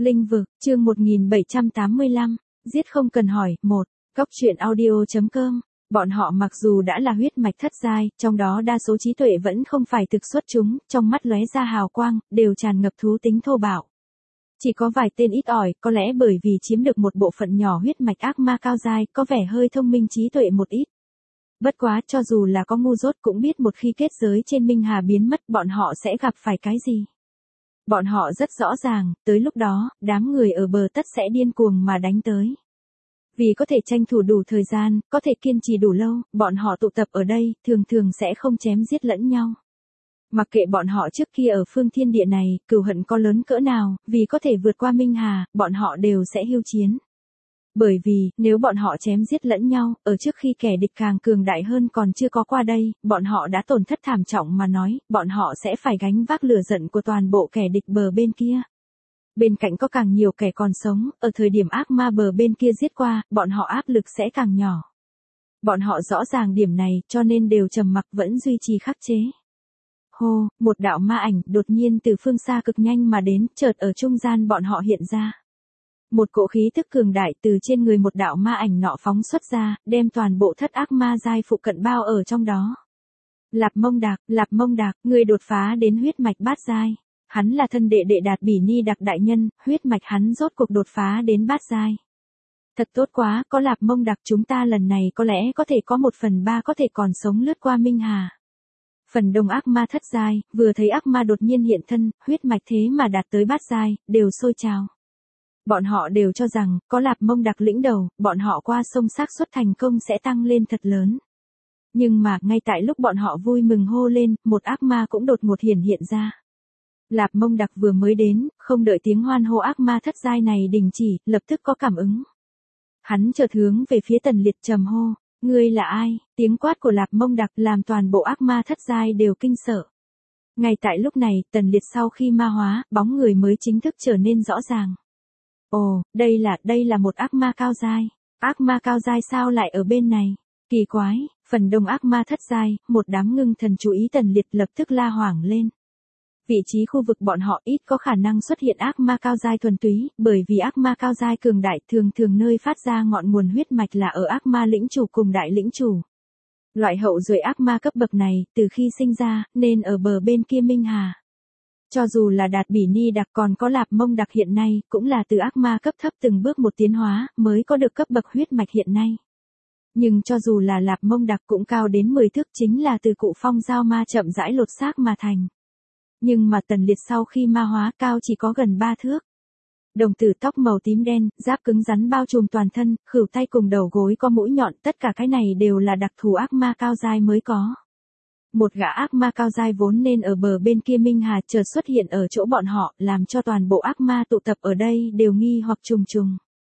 Linh vực, chương 1785, giết không cần hỏi, 1, Góc truyện audio.com. Bọn họ mặc dù đã là huyết mạch thất giai, trong đó đa số trí tuệ vẫn không phải thực xuất chúng, trong mắt lóe ra hào quang, đều tràn ngập thú tính thô bạo. Chỉ có vài tên ít ỏi, có lẽ bởi vì chiếm được một bộ phận nhỏ huyết mạch ác ma cao giai, có vẻ hơi thông minh trí tuệ một ít. Bất quá, cho dù là có ngu dốt cũng biết một khi kết giới trên Minh Hà biến mất bọn họ sẽ gặp phải cái gì. Bọn họ rất rõ ràng, tới lúc đó, đám người ở bờ tất sẽ điên cuồng mà đánh tới. Vì có thể tranh thủ đủ thời gian, có thể kiên trì đủ lâu, bọn họ tụ tập ở đây, thường sẽ không chém giết lẫn nhau. Mặc kệ bọn họ trước kia ở phương thiên địa này, cừu hận có lớn cỡ nào, vì có thể vượt qua Minh Hà, bọn họ đều sẽ hiêu chiến. Bởi vì, nếu bọn họ chém giết lẫn nhau, ở trước khi kẻ địch càng cường đại hơn còn chưa có qua đây, bọn họ đã tổn thất thảm trọng mà nói, bọn họ sẽ phải gánh vác lửa giận của toàn bộ kẻ địch bờ bên kia. Bên cạnh có càng nhiều kẻ còn sống, ở thời điểm ác ma bờ bên kia giết qua, bọn họ áp lực sẽ càng nhỏ. Bọn họ rõ ràng điểm này, cho nên đều trầm mặc vẫn duy trì khắc chế. Hô, một đạo ma ảnh đột nhiên từ phương xa cực nhanh mà đến, chợt ở trung gian bọn họ hiện ra. Một cỗ khí tức cường đại từ trên người một đạo ma ảnh nọ phóng xuất ra, đem toàn bộ thất ác ma giai phụ cận bao ở trong đó. Lạp Mông Đạc, người đột phá đến huyết mạch bát giai. Hắn là thân đệ đệ Đạt Bỉ Ni Đặc đại nhân, huyết mạch hắn rốt cuộc đột phá đến bát giai. Thật tốt quá, có Lạp Mông Đặc chúng ta lần này có lẽ có thể có 1/3 có thể còn sống lướt qua Minh Hà. Phần đông ác ma thất giai, vừa thấy ác ma đột nhiên hiện thân, huyết mạch thế mà đạt tới bát giai, đều sôi trào. Bọn họ đều cho rằng, có Lạp Mông Đặc lĩnh đầu, bọn họ qua sông xác suất thành công sẽ tăng lên thật lớn. Nhưng mà, ngay tại lúc bọn họ vui mừng hô lên, một ác ma cũng đột ngột hiện ra. Lạp Mông Đặc vừa mới đến, không đợi tiếng hoan hô ác ma thất giai này đình chỉ, lập tức có cảm ứng. Hắn chợt hướng về phía Tần Liệt trầm hô, ngươi là ai? Tiếng quát của Lạp Mông Đặc làm toàn bộ ác ma thất giai đều kinh sợ. Ngay tại lúc này, Tần Liệt sau khi ma hóa, bóng người mới chính thức trở nên rõ ràng. Ồ, đây là một ác ma cao giai. Ác ma cao giai sao lại ở bên này? Kỳ quái, phần đông ác ma thất giai, một đám ngưng thần chú ý Tần Liệt lập tức la hoảng lên. Vị trí khu vực bọn họ ít có khả năng xuất hiện ác ma cao giai thuần túy, bởi vì ác ma cao giai cường đại thường nơi phát ra ngọn nguồn huyết mạch là ở ác ma lĩnh chủ cùng đại lĩnh chủ. Loại hậu duệ ác ma cấp bậc này, từ khi sinh ra, nên ở bờ bên kia Minh Hà. Cho dù là Đạt Bỉ Ni Đặc còn có Lạp Mông Đặc hiện nay, cũng là từ ác ma cấp thấp từng bước một tiến hóa, mới có được cấp bậc huyết mạch hiện nay. Nhưng cho dù là Lạp Mông Đặc cũng cao đến 10 thước chính là từ cụ phong giao ma chậm rãi lột xác mà thành. Nhưng mà Tần Liệt sau khi ma hóa cao chỉ có gần 3 thước. Đồng tử tóc màu tím đen, giáp cứng rắn bao trùm toàn thân, khuỷu tay cùng đầu gối có mũi nhọn, tất cả cái này đều là đặc thù ác ma cao giai mới có. Một gã ác ma cao giai vốn nên ở bờ bên kia Minh Hà chợt xuất hiện ở chỗ bọn họ, làm cho toàn bộ ác ma tụ tập ở đây đều nghi hoặc trùng.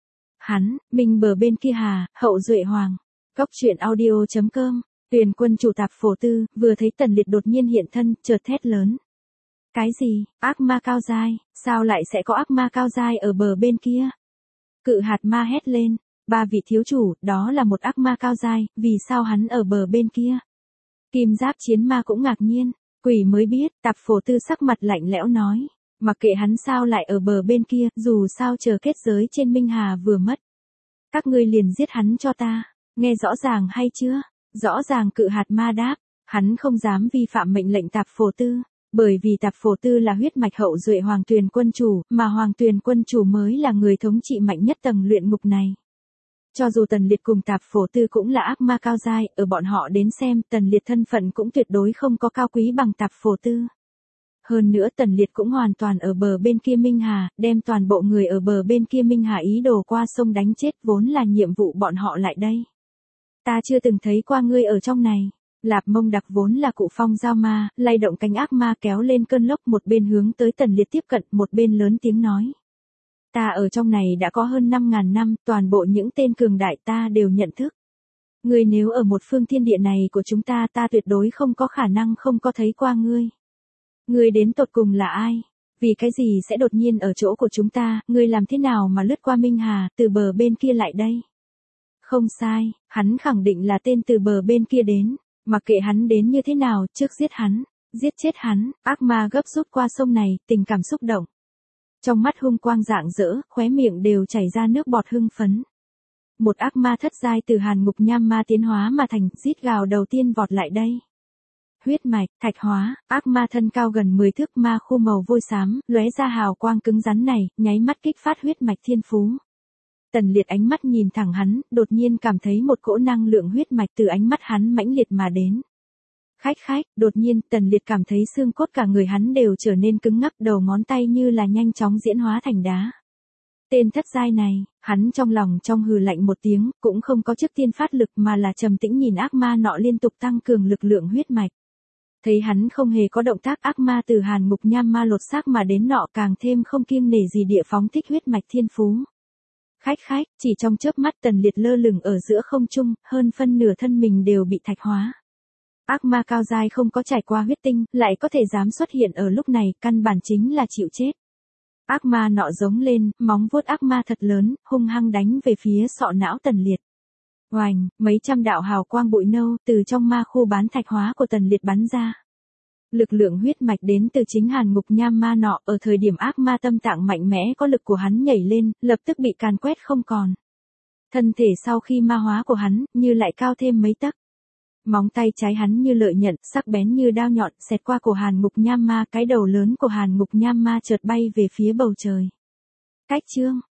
Hắn, mình bờ bên kia Hà, hậu duệ hoàng. Góc truyện audio.com. Tuyền quân chủ Tạp Phổ Tư, vừa thấy Tần Liệt đột nhiên hiện thân, chợt thét lớn. Cái gì, ác ma cao giai, sao lại sẽ có ác ma cao giai ở bờ bên kia? Cự hạt ma hét lên, ba vị thiếu chủ, đó là một ác ma cao giai, vì sao hắn ở bờ bên kia? Kim giáp chiến ma cũng ngạc nhiên, quỷ mới biết, Tạp Phổ Tư sắc mặt lạnh lẽo nói, mặc kệ hắn sao lại ở bờ bên kia, dù sao chờ kết giới trên Minh Hà vừa mất. Các ngươi liền giết hắn cho ta, nghe rõ ràng hay chưa? Rõ ràng cự hạt ma đáp, hắn không dám vi phạm mệnh lệnh Tạp Phổ Tư. Bởi vì Tạp Phổ Tư là huyết mạch hậu duệ Hoàng Tuyền quân chủ, mà Hoàng Tuyền quân chủ mới là người thống trị mạnh nhất tầng luyện ngục này. Cho dù Tần Liệt cùng Tạp Phổ Tư cũng là ác ma cao giai, ở bọn họ đến xem, Tần Liệt thân phận cũng tuyệt đối không có cao quý bằng Tạp Phổ Tư. Hơn nữa Tần Liệt cũng hoàn toàn ở bờ bên kia Minh Hà, đem toàn bộ người ở bờ bên kia Minh Hà ý đồ qua sông đánh chết vốn là nhiệm vụ bọn họ lại đây. Ta chưa từng thấy qua ngươi ở trong này. Lạp Mông Đặc vốn là cụ phong giao ma, lay động cánh ác ma kéo lên cơn lốc một bên hướng tới Tần Liệt tiếp cận, một bên lớn tiếng nói. Ta ở trong này đã có hơn 5.000 năm, toàn bộ những tên cường đại ta đều nhận thức. Ngươi nếu ở một phương thiên địa này của chúng ta tuyệt đối không có khả năng không có thấy qua ngươi. Ngươi đến tột cùng là ai? Vì cái gì sẽ đột nhiên ở chỗ của chúng ta, ngươi làm thế nào mà lướt qua Minh Hà, từ bờ bên kia lại đây? Không sai, hắn khẳng định là tên từ bờ bên kia đến. Mặc kệ hắn đến như thế nào, trước giết hắn, giết chết hắn, ác ma gấp rút qua sông này, tình cảm xúc động. trong mắt hung quang rạng rỡ, khóe miệng đều chảy ra nước bọt hưng phấn. Một ác ma thất giai từ Hàn Ngục Nham Ma tiến hóa mà thành, rít gào đầu tiên vọt lại đây. Huyết mạch, thạch hóa, ác ma thân cao gần 10 thước, ma khu màu vôi xám, lóe ra hào quang cứng rắn này, nháy mắt kích phát huyết mạch thiên phú. Tần Liệt ánh mắt nhìn thẳng hắn, đột nhiên cảm thấy một cỗ năng lượng huyết mạch từ ánh mắt hắn mãnh liệt mà đến. Khách, đột nhiên, Tần Liệt cảm thấy xương cốt cả người hắn đều trở nên cứng ngắc, đầu ngón tay như là nhanh chóng diễn hóa thành đá. Tên thất giai này, hắn trong lòng hừ lạnh một tiếng, cũng không có trước tiên phát lực mà là trầm tĩnh nhìn ác ma nọ liên tục tăng cường lực lượng huyết mạch. Thấy hắn không hề có động tác, ác ma từ Hàn Ngục Nham Ma lột xác mà đến nọ càng thêm không kiêng nể gì địa phóng thích huyết mạch thiên phú. Khách, chỉ trong chớp mắt Tần Liệt lơ lửng ở giữa không trung, hơn phân nửa thân mình đều bị thạch hóa. Ác ma cao giai không có trải qua huyết tinh, lại có thể dám xuất hiện ở lúc này, căn bản chính là chịu chết. Ác ma nọ giống lên, móng vuốt ác ma thật lớn, hung hăng đánh về phía sọ não Tần Liệt. Oành, mấy trăm đạo hào quang bụi nâu từ trong ma khu bán thạch hóa của Tần Liệt bắn ra. Lực lượng huyết mạch đến từ chính Hàn Ngục Nham Ma nọ, ở thời điểm ác ma tâm tạng mạnh mẽ có lực của hắn nhảy lên, lập tức bị càn quét không còn. Thân thể sau khi ma hóa của hắn, như lại cao thêm mấy tấc. Móng tay trái hắn như lợi nhận, sắc bén như đao nhọn, xẹt qua cổ Hàn Ngục Nham Ma, cái đầu lớn của Hàn Ngục Nham Ma chợt bay về phía bầu trời. Cách chương